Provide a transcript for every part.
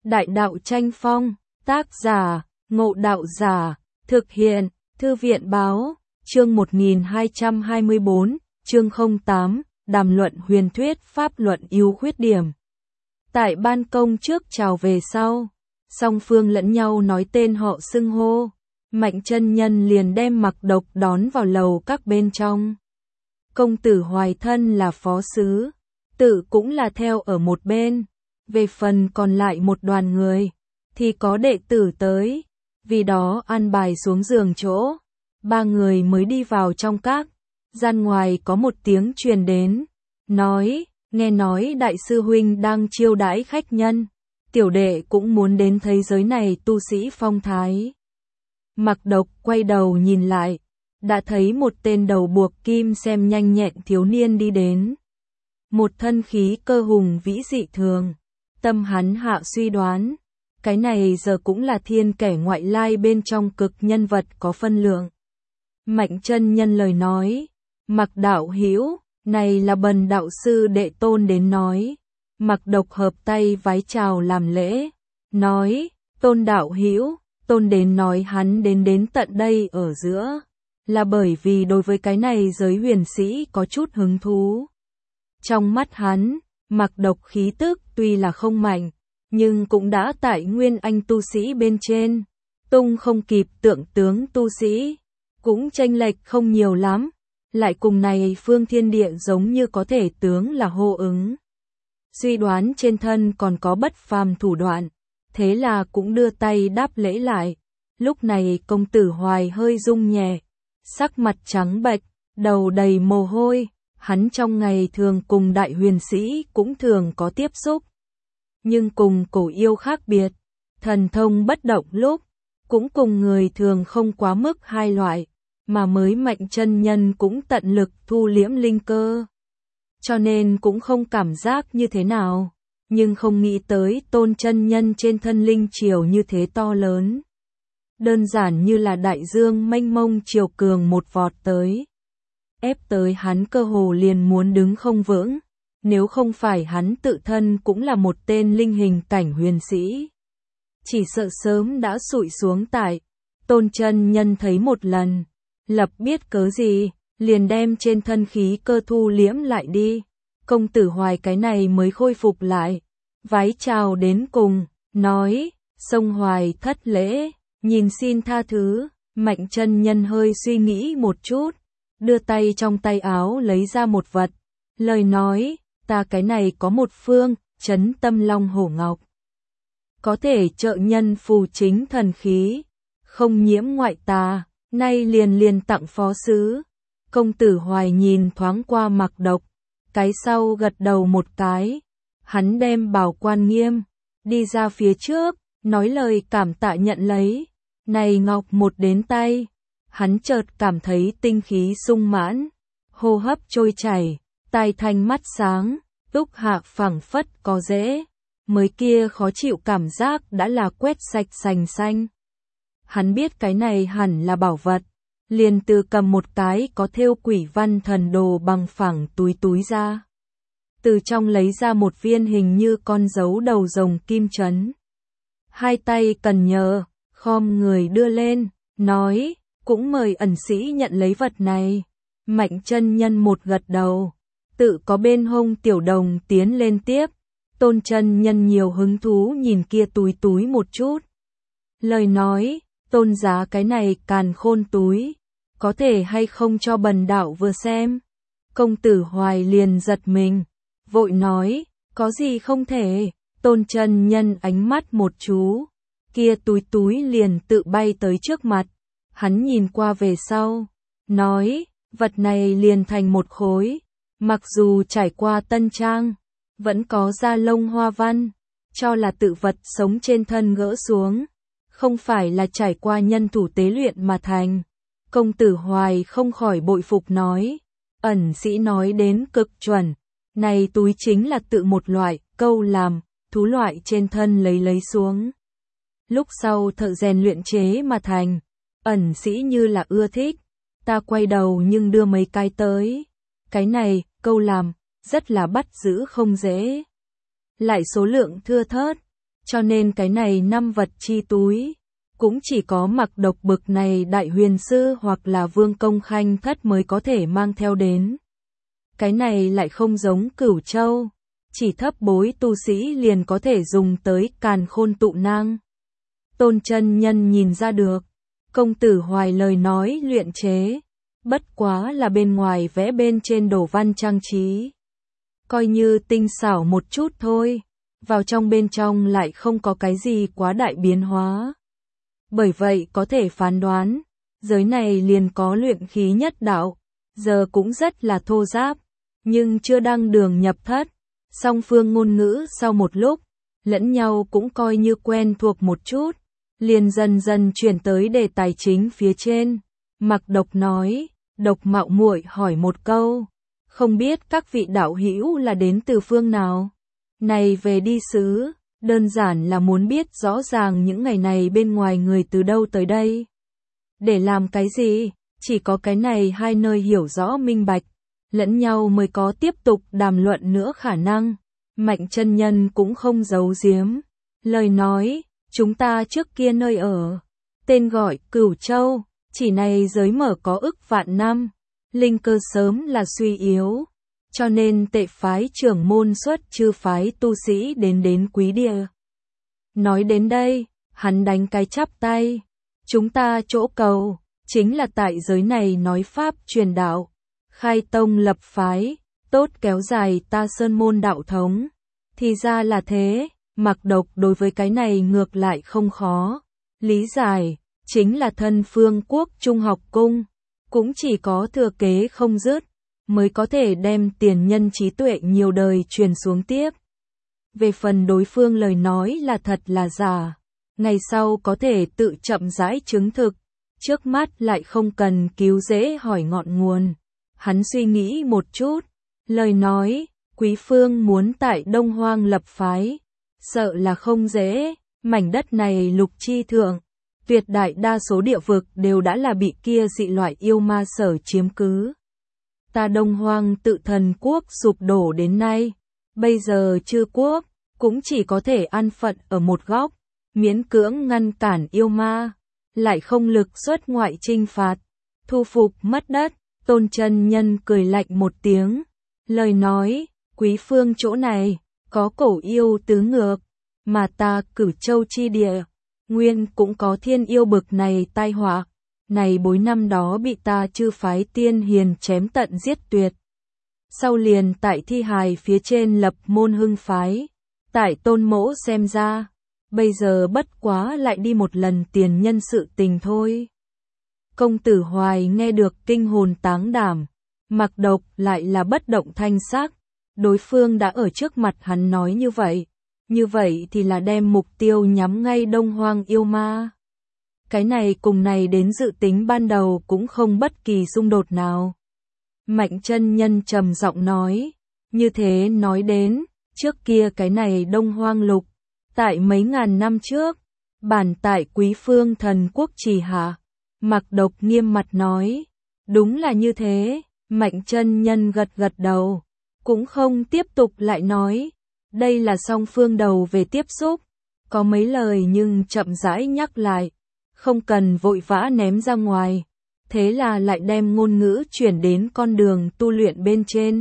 Đại đạo tranh phong, tác giả, Ngộ Đạo Giả, thực hiện, Thư viện báo, chương 1224, chương 08, đàm luận huyền thuyết pháp luận ưu khuyết điểm. Tại ban công trước chào về sau, song phương lẫn nhau nói tên họ xưng hô, Mạnh chân nhân liền đem Mặc Độc đón vào lầu các bên trong. Công tử Hoài thân là phó sứ, tự cũng là theo ở một bên, về phần còn lại một đoàn người, thì có đệ tử tới, vì đó an bài xuống giường chỗ, ba người mới đi vào trong các, gian ngoài có một tiếng truyền đến, nói, nghe nói đại sư huynh đang chiêu đãi khách nhân, tiểu đệ cũng muốn đến thấy giới này tu sĩ phong thái. Mặc Độc quay đầu nhìn lại, đã thấy một tên đầu buộc kim xem nhanh nhẹn thiếu niên đi đến. Một thân khí cơ hùng vĩ dị thường, tâm hắn hạ suy đoán, cái này giờ cũng là thiên kẻ ngoại lai bên trong cực nhân vật có phân lượng. Mạnh chân nhân lời nói, Mặc đạo hữu, này là bần đạo sư đệ Tôn đến nói. Mặc Độc hợp tay vái chào làm lễ, nói, Tôn đạo hữu, Tôn đến nói hắn đến tận đây ở giữa, là bởi vì đối với cái này giới huyền sĩ có chút hứng thú. Trong mắt hắn, Mặc Độc khí tức tuy là không mạnh, nhưng cũng đã tại nguyên anh tu sĩ bên trên, tung không kịp tượng tướng tu sĩ, cũng chênh lệch không nhiều lắm, lại cùng này phương thiên địa giống như có thể tướng là hô ứng. Suy đoán trên thân còn có bất phàm thủ đoạn, thế là cũng đưa tay đáp lễ lại. Lúc này công tử Hoài hơi rung nhẹ, sắc mặt trắng bệch, đầu đầy mồ hôi, hắn trong ngày thường cùng đại huyền sĩ cũng thường có tiếp xúc. Nhưng cùng cổ yêu khác biệt, thần thông bất động lúc, cũng cùng người thường không quá mức hai loại, mà mới Mạnh chân nhân cũng tận lực thu liễm linh cơ. Cho nên cũng không cảm giác như thế nào, nhưng không nghĩ tới Tôn chân nhân trên thân linh triều như thế to lớn. Đơn giản như là đại dương mênh mông triều cường một vọt tới. Ép tới hắn cơ hồ liền muốn đứng không vững, nếu không phải hắn tự thân cũng là một tên linh hình cảnh huyền sĩ. Chỉ sợ sớm đã sụi xuống tại, Tôn chân nhân thấy một lần, lập biết cớ gì, liền đem trên thân khí cơ thu liễm lại đi. Công tử Hoài cái này mới khôi phục lại, vái chào đến cùng, nói, sông Hoài thất lễ, nhìn xin tha thứ. Mạnh chân nhân hơi suy nghĩ một chút, đưa tay trong tay áo lấy ra một vật, lời nói, ta cái này có một phương, trấn tâm long hổ ngọc. Có thể trợ nhân phù chính thần khí, không nhiễm ngoại tà, nay liền tặng phó sứ. Công tử Hoài nhìn thoáng qua Mặc Độc, cái sau gật đầu một cái, hắn đem bảo quan nghiêm, đi ra phía trước, nói lời cảm tạ nhận lấy, này ngọc một đến tay, hắn chợt cảm thấy tinh khí sung mãn, hô hấp trôi chảy, tai thanh mắt sáng, túc hạ phẳng phất có dễ, mới kia khó chịu cảm giác đã là quét sạch sành xanh. Hắn biết cái này hẳn là bảo vật, liền từ cầm một cái có thêu quỷ văn thần đồ bằng phẳng túi ra. Từ trong lấy ra một viên hình như con dấu đầu rồng kim chấn. Hai tay cần nhờ, khom người đưa lên, nói, cũng mời ẩn sĩ nhận lấy vật này. Mạnh chân nhân một gật đầu, tự có bên hông tiểu đồng tiến lên tiếp. Tôn chân nhân nhiều hứng thú nhìn kia túi một chút. Lời nói, Tôn giá cái này càn khôn túi, có thể hay không cho bần đạo vừa xem. Công tử Hoài liền giật mình, vội nói, có gì không thể. Tôn chân nhân ánh mắt một chú, kia túi liền tự bay tới trước mặt. Hắn nhìn qua về sau, nói, vật này liền thành một khối, mặc dù trải qua tân trang, vẫn có da lông hoa văn, cho là tự vật sống trên thân gỡ xuống, không phải là trải qua nhân thủ tế luyện mà thành. Công tử Hoài không khỏi bội phục nói, ẩn sĩ nói đến cực chuẩn, này túi chính là tự một loại, câu làm, thú loại trên thân lấy xuống. Lúc sau thợ rèn luyện chế mà thành, ẩn sĩ như là ưa thích, ta quay đầu nhưng đưa mấy cái tới. Cái này, câu làm, rất là bắt giữ không dễ. Lại số lượng thưa thớt, cho nên cái này năm vật chi túi, cũng chỉ có Mặc Độc bực này đại huyền sư hoặc là vương công khanh thất mới có thể mang theo đến. Cái này lại không giống Cửu Châu, chỉ thấp bối tu sĩ liền có thể dùng tới càn khôn tụ nang. Tôn chân nhân nhìn ra được, công tử Hoài lời nói luyện chế, bất quá là bên ngoài vẽ bên trên đồ văn trang trí. Coi như tinh xảo một chút thôi, vào trong bên trong lại không có cái gì quá đại biến hóa. Bởi vậy có thể phán đoán, giới này liền có luyện khí nhất đạo, giờ cũng rất là thô giáp, nhưng chưa đăng đường nhập thất. Song phương ngôn ngữ sau một lúc, lẫn nhau cũng coi như quen thuộc một chút, liền dần dần chuyển tới đề tài chính phía trên. Mặc Độc nói, Độc mạo muội hỏi một câu, không biết các vị đạo hữu là đến từ phương nào? Này về đi xứ, đơn giản là muốn biết rõ ràng những ngày này bên ngoài người từ đâu tới đây. Để làm cái gì? Chỉ có cái này hai nơi hiểu rõ minh bạch, lẫn nhau mới có tiếp tục đàm luận nữa khả năng. Mạnh chân nhân cũng không giấu giếm. Lời nói, chúng ta trước kia nơi ở, tên gọi Cửu Châu, chỉ này giới mở có ức vạn năm, linh cơ sớm là suy yếu, cho nên tệ phái trưởng môn xuất chư phái tu sĩ đến quý địa. Nói đến đây, hắn đánh cái chắp tay, chúng ta chỗ cầu, chính là tại giới này nói pháp truyền đạo, khai tông lập phái, tốt kéo dài ta sơn môn đạo thống. Thì ra là thế, Mặc Độc đối với cái này ngược lại không khó. Lý giải, chính là thân phương quốc trung học cung, cũng chỉ có thừa kế không dứt, mới có thể đem tiền nhân trí tuệ nhiều đời truyền xuống tiếp. Về phần đối phương lời nói là thật là giả, ngày sau có thể tự chậm rãi chứng thực, trước mắt lại không cần cứu dễ hỏi ngọn nguồn. Hắn suy nghĩ một chút, lời nói, Quý phương muốn tại Đông Hoang lập phái, sợ là không dễ, mảnh đất này lục chi thượng, tuyệt đại đa số địa vực đều đã là bị kia dị loại yêu ma sở chiếm cứ. Ta Đông Hoang tự thần quốc sụp đổ đến nay, bây giờ chư quốc, cũng chỉ có thể an phận ở một góc, miễn cưỡng ngăn cản yêu ma, lại không lực xuất ngoại chinh phạt, thu phục mất đất. Tôn chân nhân cười lạnh một tiếng, lời nói, Quý phương chỗ này, có cổ yêu tứ ngược, mà ta Cửu Châu chi địa, nguyên cũng có thiên yêu bực này tai họa, này bối năm đó bị ta chư phái tiên hiền chém tận giết tuyệt. Sau liền tại thi hài phía trên lập môn hưng phái, tại tôn mẫu xem ra, bây giờ bất quá lại đi một lần tiền nhân sự tình thôi. Công tử Hoài nghe được kinh hồn táng đảm, Mặc Độc lại là bất động thanh sắc, đối phương đã ở trước mặt hắn nói như vậy thì là đem mục tiêu nhắm ngay Đông Hoang yêu ma. Cái này cùng này đến dự tính ban đầu cũng không bất kỳ xung đột nào. Mạnh chân nhân trầm giọng nói, như thế nói đến, trước kia cái này Đông Hoang lục, tại mấy ngàn năm trước, bản tại Quý phương thần quốc trì hạ. Mặc Độc nghiêm mặt nói, đúng là như thế. Mạnh chân nhân gật gật đầu, cũng không tiếp tục lại nói, đây là song phương đầu về tiếp xúc, có mấy lời nhưng chậm rãi nhắc lại, không cần vội vã ném ra ngoài, thế là lại đem ngôn ngữ chuyển đến con đường tu luyện bên trên.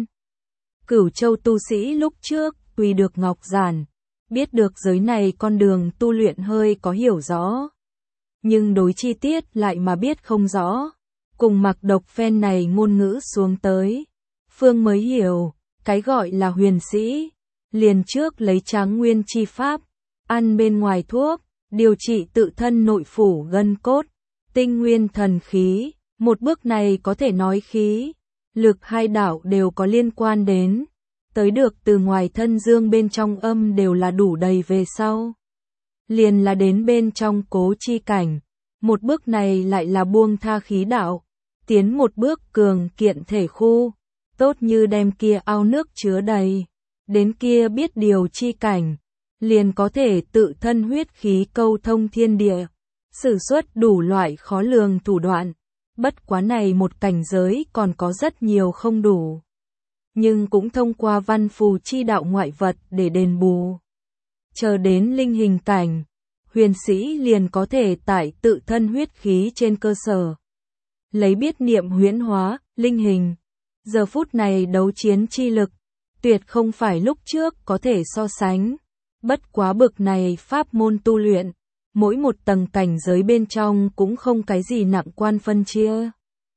Cửu Châu tu sĩ lúc trước, tuy được Ngọc Giản, biết được giới này con đường tu luyện hơi có hiểu rõ, nhưng đối chi tiết lại mà biết không rõ. Cùng Mặc Độc phen này ngôn ngữ xuống tới, phương mới hiểu, cái gọi là huyền sĩ, liền trước lấy tráng nguyên chi pháp, ăn bên ngoài thuốc, điều trị tự thân nội phủ gân cốt, tinh nguyên thần khí, một bước này có thể nói khí, lực hai đạo đều có liên quan đến, tới được từ ngoài thân dương bên trong âm đều là đủ đầy về sau. Liền là đến bên trong cố chi cảnh, một bước này lại là buông tha khí đạo. Tiến một bước cường kiện thể khu, tốt như đem kia ao nước chứa đầy, đến kia biết điều chi cảnh, liền có thể tự thân huyết khí câu thông thiên địa, sử xuất đủ loại khó lường thủ đoạn, bất quá này một cảnh giới còn có rất nhiều không đủ, nhưng cũng thông qua văn phù chi đạo ngoại vật để đền bù. chờ đến linh hình cảnh, huyền sĩ liền có thể tải tự thân huyết khí trên cơ sở lấy biết niệm huyễn hóa, linh hình. Giờ phút này đấu chiến chi lực, tuyệt không phải lúc trước có thể so sánh. Bất quá bực này pháp môn tu luyện, mỗi một tầng cảnh giới bên trong cũng không cái gì nặng quan phân chia.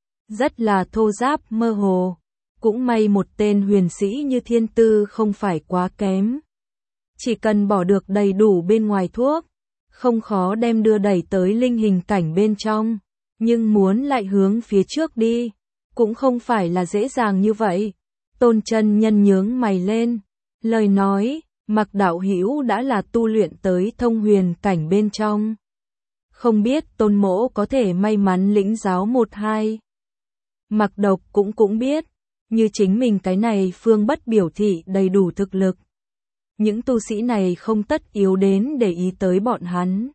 Rất là thô ráp mơ hồ, cũng may một tên huyền sĩ như Thiên Tư không phải quá kém. Chỉ cần bỏ được đầy đủ bên ngoài thuốc, không khó đem đưa đẩy tới linh hình cảnh bên trong, nhưng muốn lại hướng phía trước đi, cũng không phải là dễ dàng như vậy. Tôn Chân Nhân nhướng mày lên, lời nói, Mặc đạo hữu đã là tu luyện tới thông huyền cảnh bên trong. Không biết Tôn mỗ có thể may mắn lĩnh giáo một hai. Mặc Độc cũng biết, như chính mình cái này phương bất biểu thị đầy đủ thực lực. Những tu sĩ này không tất yếu đến để ý tới bọn hắn.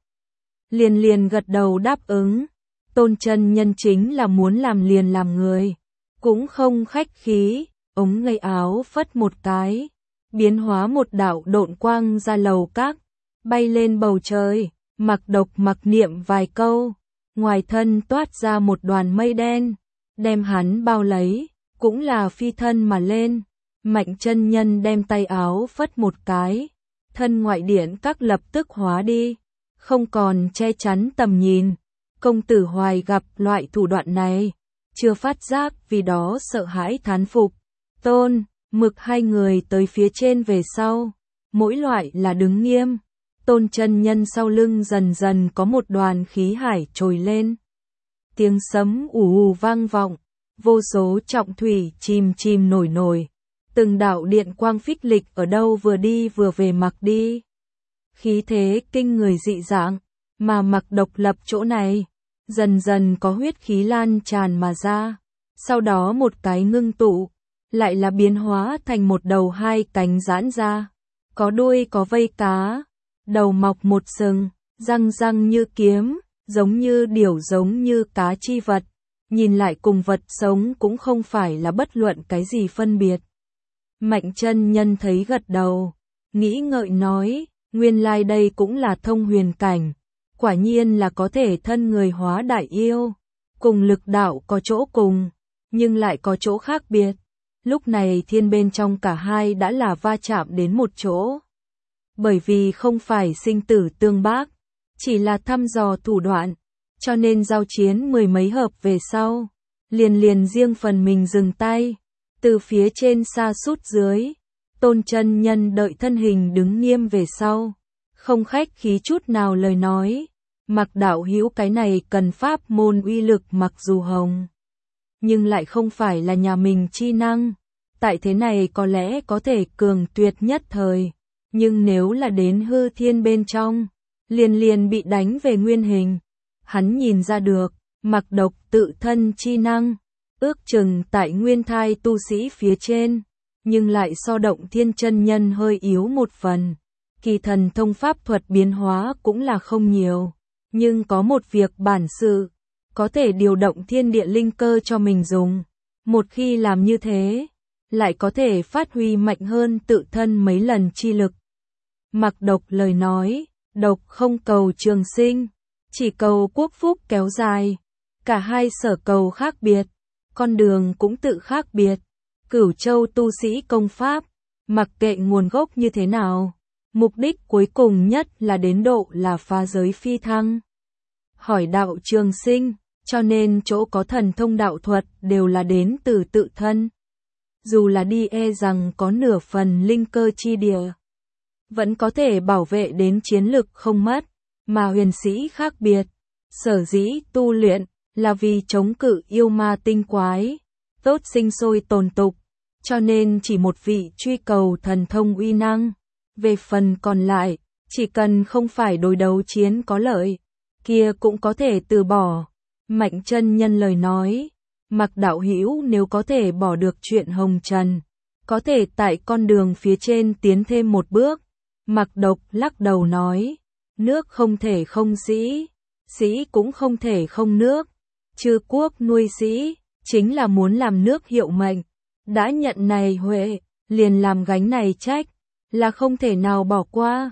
Liền gật đầu đáp ứng. Tôn Chân Nhân chính là muốn làm liền làm người, cũng không khách khí, ống ngây áo phất một cái, biến hóa một đạo độn quang ra lầu các, bay lên bầu trời. Mặc Độc mặc niệm vài câu, ngoài thân toát ra một đoàn mây đen, đem hắn bao lấy, cũng là phi thân mà lên. Mạnh chân nhân đem tay áo phất một cái, thân ngoại điện các lập tức hóa đi, không còn che chắn tầm nhìn. Công tử Hoài gặp loại thủ đoạn này, chưa phát giác vì đó sợ hãi thán phục. Tôn, Mực hai người tới phía trên về sau, mỗi loại là đứng nghiêm. Tôn chân nhân sau lưng dần dần có một đoàn khí hải trồi lên. Tiếng sấm ù ù vang vọng, vô số trọng thủy chìm nổi. Từng đạo điện quang phích lịch ở đâu vừa đi vừa về mặc đi. Khí thế kinh người dị dạng, mà Mặc Độc lập chỗ này, dần dần có huyết khí lan tràn mà ra. Sau đó một cái ngưng tụ, lại là biến hóa thành một đầu hai cánh giãn ra. Có đuôi có vây cá, đầu mọc một sừng, răng như kiếm, giống như điểu giống như cá chi vật. Nhìn lại cùng vật sống cũng không phải là bất luận cái gì phân biệt. Mạnh chân nhân thấy gật đầu, nghĩ ngợi nói, nguyên lai đây cũng là thông huyền cảnh, quả nhiên là có thể thân người hóa đại yêu, cùng lực đạo có chỗ cùng, nhưng lại có chỗ khác biệt. Lúc này thiên bên trong cả hai đã là va chạm đến một chỗ. Bởi vì không phải sinh tử tương bác, chỉ là thăm dò thủ đoạn, cho nên giao chiến mười mấy hợp về sau, liền riêng phần mình dừng tay. Từ phía trên xa sút dưới, Tôn chân nhân đợi thân hình đứng nghiêm về sau, không khách khí chút nào lời nói. Mặc đạo hữu cái này cần pháp môn uy lực mặc dù hồng, nhưng lại không phải là nhà mình chi năng. Tại thế này có lẽ có thể cường tuyệt nhất thời, nhưng nếu là đến hư thiên bên trong, liền bị đánh về nguyên hình. Hắn nhìn ra được, Mặc Độc tự thân chi năng, ước chừng tại nguyên thai tu sĩ phía trên, nhưng lại so Động Thiên chân nhân hơi yếu một phần. Kỳ thần thông pháp thuật biến hóa cũng là không nhiều, nhưng có một việc bản sự, có thể điều động thiên địa linh cơ cho mình dùng. Một khi làm như thế, lại có thể phát huy mạnh hơn tự thân mấy lần chi lực. Mặc Độc lời nói, độc không cầu trường sinh, chỉ cầu quốc phúc kéo dài. Cả hai sở cầu khác biệt, con đường cũng tự khác biệt. Cửu Châu tu sĩ công pháp, mặc kệ nguồn gốc như thế nào, mục đích cuối cùng nhất là đến độ là phá giới phi thăng. Hỏi đạo trường sinh, cho nên chỗ có thần thông đạo thuật đều là đến từ tự thân. Dù là đi e rằng có nửa phần linh cơ chi địa, vẫn có thể bảo vệ đến chiến lực không mất, mà huyền sĩ khác biệt. Sở dĩ tu luyện là vì chống cự yêu ma tinh quái, tốt sinh sôi tồn tục, cho nên chỉ một vị truy cầu thần thông uy năng. Về phần còn lại, chỉ cần không phải đối đấu chiến có lợi, kia cũng có thể từ bỏ. Mạnh chân nhân lời nói, Mặc đạo hữu nếu có thể bỏ được chuyện hồng trần, có thể tại con đường phía trên tiến thêm một bước. Mặc Độc lắc đầu nói, nước không thể không sĩ, sĩ cũng không thể không nước. Chư quốc nuôi sĩ, chính là muốn làm nước hiệu mệnh. Đã nhận này huệ, liền làm gánh này trách, là không thể nào bỏ qua.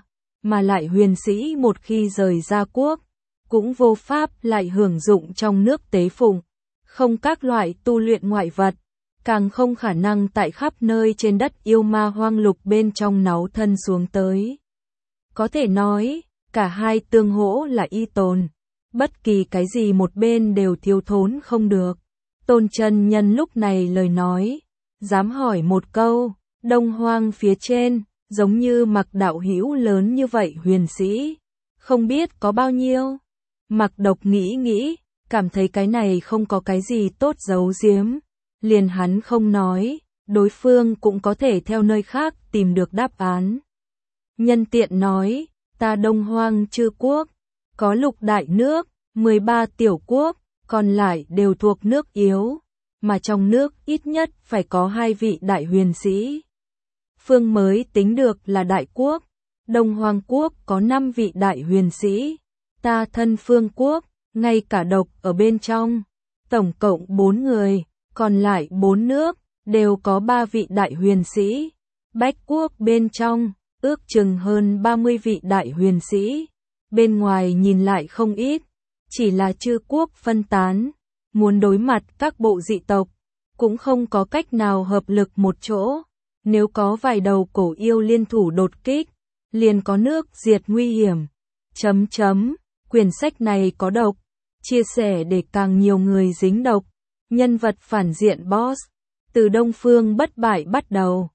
mà lại huyền sĩ một khi rời ra quốc, cũng vô pháp lại hưởng dụng trong nước tế phụng, không các loại tu luyện ngoại vật, càng không khả năng tại khắp nơi trên đất yêu ma hoang lục bên trong náu thân xuống tới. Có thể nói, cả hai tương hỗ là y tồn, bất kỳ cái gì một bên đều thiếu thốn không được. Tôn chân nhân lúc này lời nói, dám hỏi một câu, Đông Hoang phía trên, giống như Mặc đạo hữu lớn như vậy huyền sĩ, không biết có bao nhiêu. Mặc Độc nghĩ nghĩ, cảm thấy cái này không có cái gì tốt giấu giếm, liền hắn không nói, đối phương cũng có thể theo nơi khác tìm được đáp án. Nhân tiện nói, ta Đông Hoang chư quốc, có lục đại nước, 13 tiểu quốc, còn lại đều thuộc nước yếu, mà trong nước ít nhất phải có 2 vị đại huyền sĩ. Phương mới tính được là đại quốc, Đông Hoang quốc có 5 vị đại huyền sĩ, ta thân Phương quốc, ngay cả độc ở bên trong, tổng cộng 4 người, còn lại 4 nước, đều có 3 vị đại huyền sĩ. Bách quốc bên trong, ước chừng hơn 30 vị đại huyền sĩ, bên ngoài nhìn lại không ít, chỉ là chư quốc phân tán, muốn đối mặt các bộ dị tộc, cũng không có cách nào hợp lực một chỗ, nếu có vài đầu cổ yêu liên thủ đột kích, liền có nước diệt nguy hiểm. Quyển sách này có độc, chia sẻ để càng nhiều người dính độc, nhân vật phản diện boss, từ Đông Phương bất bại bắt đầu.